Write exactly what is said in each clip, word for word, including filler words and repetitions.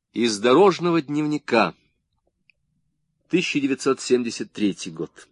Из дорожного дневника. тысяча девятьсот семьдесят третий год.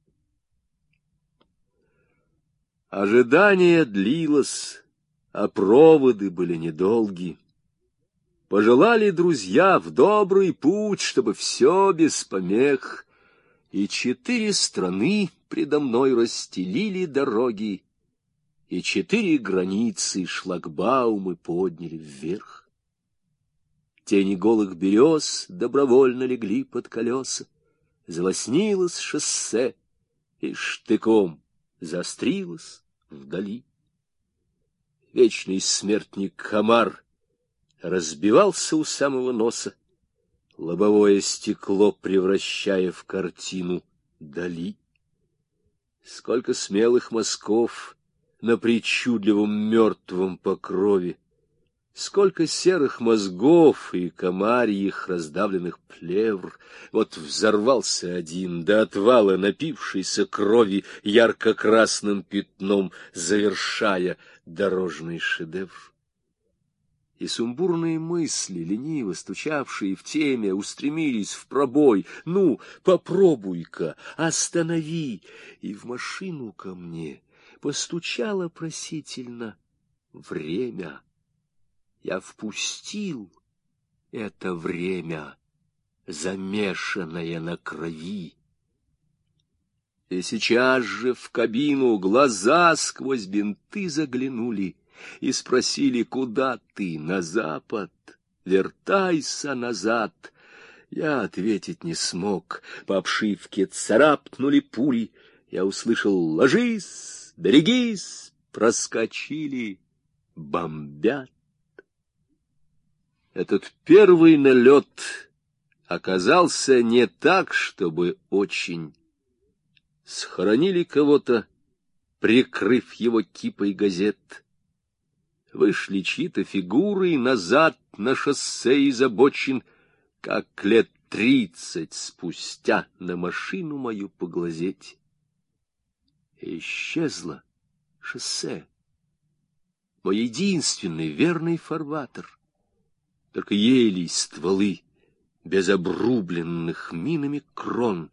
Ожидание длилось, а проводы были недолги. Пожелали друзья в добрый путь, чтобы все без помех, и четыре страны предо мной расстелили дороги, и четыре границы шлагбаумы подняли вверх. Тени голых берез добровольно легли под колеса, залоснилось шоссе и штыком заострилось вдали. Вечный смертник комар разбивался у самого носа, лобовое стекло превращая в картину Дали. Сколько смелых мазков на причудливом мертвом покрове, сколько серых мозгов и комарьих раздавленных плевр. Вот взорвался один до отвала напившийся крови ярко-красным пятном, завершая дорожный шедевр. И сумбурные мысли, лениво стучавшие в теме, устремились в пробой. Ну, попробуй-ка, останови! И в машину ко мне постучало просительно время. Я впустил это время, замешанное на крови. И сейчас же в кабину глаза сквозь бинты заглянули и спросили: куда ты? На запад? Вертайся назад. Я ответить не смог. По обшивке царапнули пули. Я услышал: ложись, берегись. Проскочили, бомбят. Этот первый налет оказался не так, чтобы очень. Схоронили кого-то, прикрыв его кипой газет. Вышли чьи-то фигуры назад на шоссе из обочин, как лет тридцать спустя на машину мою поглазеть. И исчезло шоссе, мой единственный верный фарватер. Только ели стволы без обрубленных минами крон.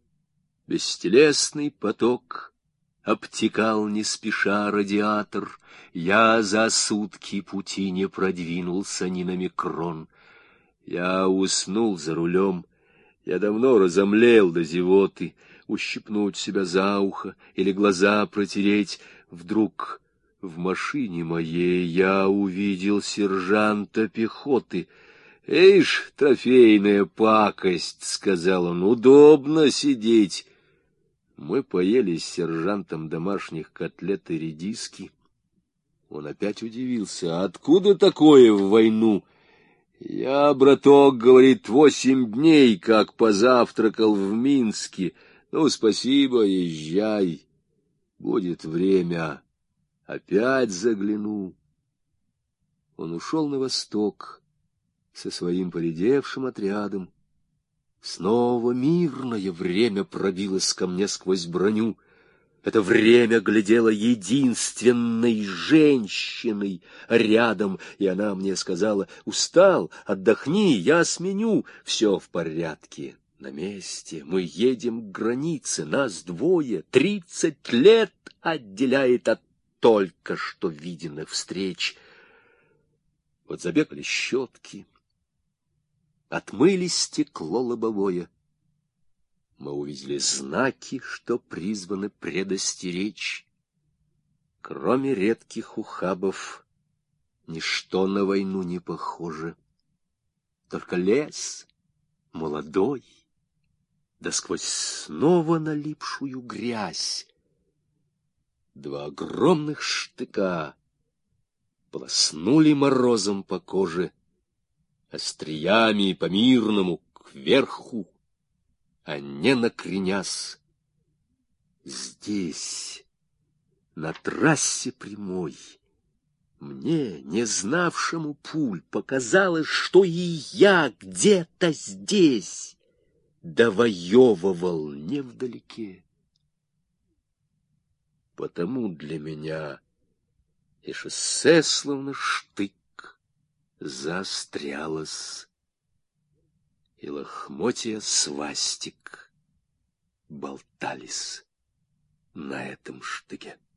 Бестелесный поток обтекал не спеша радиатор. Я за сутки пути не продвинулся ни на микрон. Я уснул за рулем. Я давно разомлел до зевоты. Ущипнуть себя за ухо или глаза протереть. Вдруг в машине моей я увидел сержанта пехоты. «Эйш, трофейная пакость», — сказал он, — «удобно сидеть». Мы поели с сержантом домашних котлет и редиски. Он опять удивился: откуда такое в войну? Я, браток, говорит, восемь дней как позавтракал в Минске. Ну, спасибо, езжай. Будет время, опять загляну. Он ушел на восток со своим поредевшим отрядом. Снова мирное время пробилось ко мне сквозь броню. Это время глядело единственной женщиной рядом, и она мне сказала: устал, отдохни, я сменю. Все в порядке, на месте, мы едем к границе, нас двое, тридцать лет отделяет от только что виденных встреч. Вот забегали щетки, отмыли стекло лобовое. Мы увидели знаки, что призваны предостеречь. Кроме редких ухабов, ничто на войну не похоже. Только лес молодой, да сквозь снова налипшую грязь. Два огромных штыка полоснули морозом по коже, остриями по-мирному кверху, а не накренясь. Здесь, на трассе прямой, мне, не знавшему пуль, показалось, что и я где-то здесь довоевывал невдалеке. Потому для меня и шоссе, словно штык, заострялось и лохмотья свастик болтались на этом штыке.